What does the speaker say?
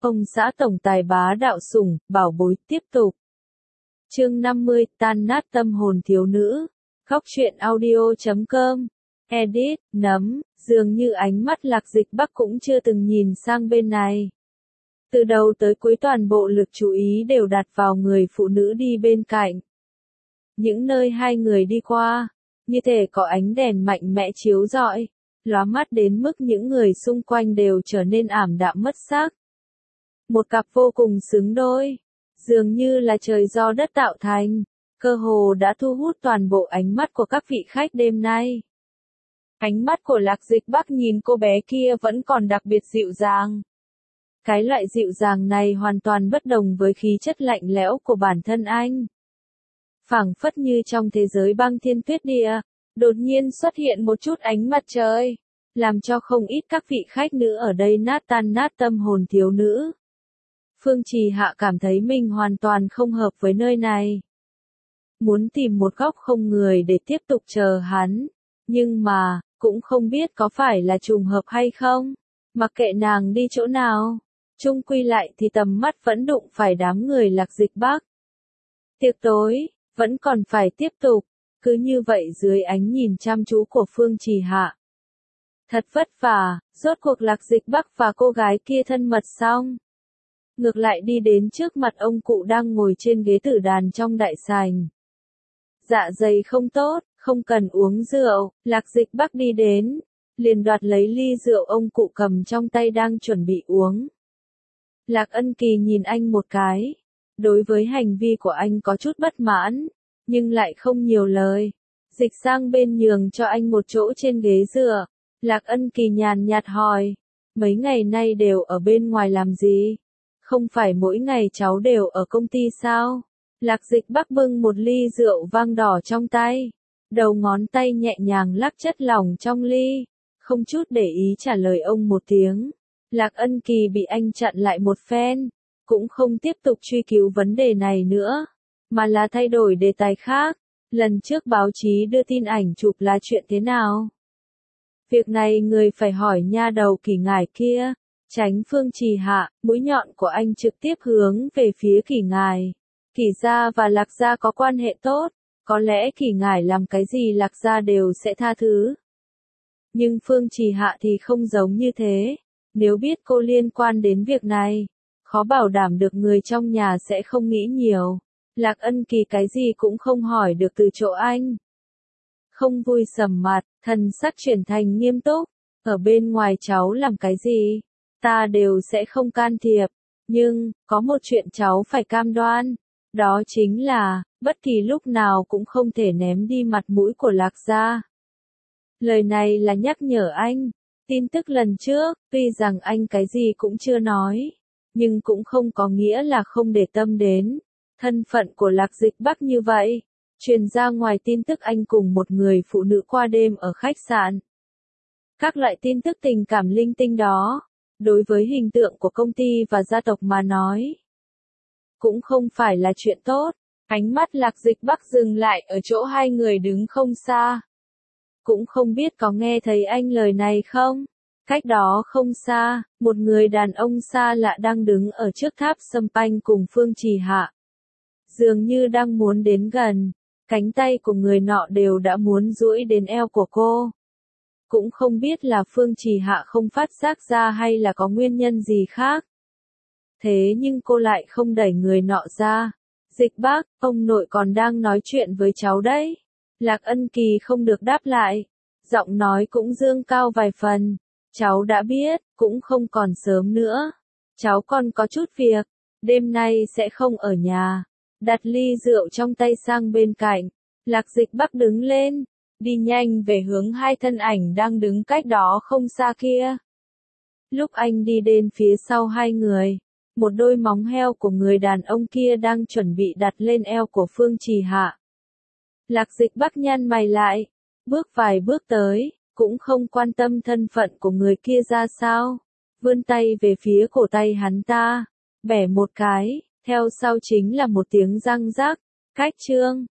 Ông xã tổng tài bá đạo sủng, bảo bối tiếp tục. Chương 50, tan nát tâm hồn thiếu nữ. Góc truyện audio.com. Edit, nấm, dường như ánh mắt Lạc Dịch Bắc cũng chưa từng nhìn sang bên này. Từ đầu tới cuối toàn bộ lực chú ý đều đặt vào người phụ nữ đi bên cạnh. Những nơi hai người đi qua, như thể có ánh đèn mạnh mẽ chiếu rọi, lóa mắt đến mức những người xung quanh đều trở nên ảm đạm mất sắc. Một cặp vô cùng xứng đôi, dường như là trời do đất tạo thành, cơ hồ đã thu hút toàn bộ ánh mắt của các vị khách đêm nay. Ánh mắt của Lạc Dịch Bắc nhìn cô bé kia vẫn còn đặc biệt dịu dàng. Cái loại dịu dàng này hoàn toàn bất đồng với khí chất lạnh lẽo của bản thân anh. Phảng phất như trong thế giới băng thiên tuyết địa, đột nhiên xuất hiện một chút ánh mặt trời, làm cho không ít các vị khách nữ ở đây tan nát tâm hồn thiếu nữ. Phương Trì Hạ cảm thấy mình hoàn toàn không hợp với nơi này. Muốn tìm một góc không người để tiếp tục chờ hắn, nhưng mà, cũng không biết có phải là trùng hợp hay không. Mặc kệ nàng đi chỗ nào, chung quy lại thì tầm mắt vẫn đụng phải đám người Lạc Dịch Bắc. Tiệc tối, vẫn còn phải tiếp tục, cứ như vậy dưới ánh nhìn chăm chú của Phương Trì Hạ. Thật vất vả, rốt cuộc Lạc Dịch Bắc và cô gái kia thân mật xong. Ngược lại đi đến trước mặt ông cụ đang ngồi trên ghế tử đàn trong đại sảnh. Dạ dày không tốt, không cần uống rượu, Lạc Dịch Bắc đi đến, liền đoạt lấy ly rượu ông cụ cầm trong tay đang chuẩn bị uống. Lạc Ân Kỳ nhìn anh một cái, đối với hành vi của anh có chút bất mãn, nhưng lại không nhiều lời, dịch sang bên nhường cho anh một chỗ trên ghế dựa. Lạc Ân Kỳ nhàn nhạt hỏi, mấy ngày nay đều ở bên ngoài làm gì? Không phải mỗi ngày cháu đều ở công ty sao? Lạc Dịch Bắc bưng một ly rượu vang đỏ trong tay, đầu ngón tay nhẹ nhàng lắc chất lỏng trong ly, không chút để ý trả lời ông một tiếng. Lạc Ân Kỳ bị anh chặn lại một phen, cũng không tiếp tục truy cứu vấn đề này nữa, mà là thay đổi đề tài khác. Lần trước báo chí đưa tin ảnh chụp là chuyện thế nào? Việc này người phải hỏi nha đầu Kỷ Ngải kia. Tránh Phương Trì Hạ, mũi nhọn của anh trực tiếp hướng về phía Kỷ Ngải. Kỷ gia và Lạc gia có quan hệ tốt, có lẽ Kỷ Ngải làm cái gì Lạc gia đều sẽ tha thứ. Nhưng Phương Trì Hạ thì không giống như thế, nếu biết cô liên quan đến việc này, khó bảo đảm được người trong nhà sẽ không nghĩ nhiều. Lạc Ân Kỳ cái gì cũng không hỏi được từ chỗ anh. Không vui sầm mặt, thần sắc chuyển thành nghiêm túc, ở bên ngoài cháu làm cái gì? Ta đều sẽ không can thiệp, nhưng, có một chuyện cháu phải cam đoan, đó chính là, bất kỳ lúc nào cũng không thể ném đi mặt mũi của Lạc gia. Lời này là nhắc nhở anh, tin tức lần trước, tuy rằng anh cái gì cũng chưa nói, nhưng cũng không có nghĩa là không để tâm đến. Thân phận của Lạc Dịch Bắc như vậy, truyền ra ngoài tin tức anh cùng một người phụ nữ qua đêm ở khách sạn. Các loại tin tức tình cảm linh tinh đó, đối với hình tượng của công ty và gia tộc mà nói, cũng không phải là chuyện tốt. Ánh mắt Lạc Dịch Bắc dừng lại ở chỗ hai người đứng không xa. Cũng không biết có nghe thấy anh lời này không? Cách đó không xa, một người đàn ông xa lạ đang đứng ở trước tháp sâm panh cùng Phương Trì Hạ. Dường như đang muốn đến gần, cánh tay của người nọ đều đã muốn duỗi đến eo của cô. Cũng không biết là Phương Trì Hạ không phát giác ra hay là có nguyên nhân gì khác. Thế nhưng cô lại không đẩy người nọ ra. Dịch Bắc, ông nội còn đang nói chuyện với cháu đấy. Lạc Ân Kỳ không được đáp lại. Giọng nói cũng dương cao vài phần. Cháu đã biết, cũng không còn sớm nữa. Cháu còn có chút việc, đêm nay sẽ không ở nhà. Đặt ly rượu trong tay sang bên cạnh. Lạc Dịch Bắc đứng lên, đi nhanh về hướng hai thân ảnh đang đứng cách đó không xa kia. Lúc anh đi đến phía sau hai người, một đôi móng heo của người đàn ông kia đang chuẩn bị đặt lên eo của Phương Trì Hạ. Lạc Dịch Bắc nhăn mày lại, bước vài bước tới, cũng không quan tâm thân phận của người kia ra sao, vươn tay về phía cổ tay hắn ta, bẻ một cái, theo sau chính là một tiếng răng rắc. Cách chương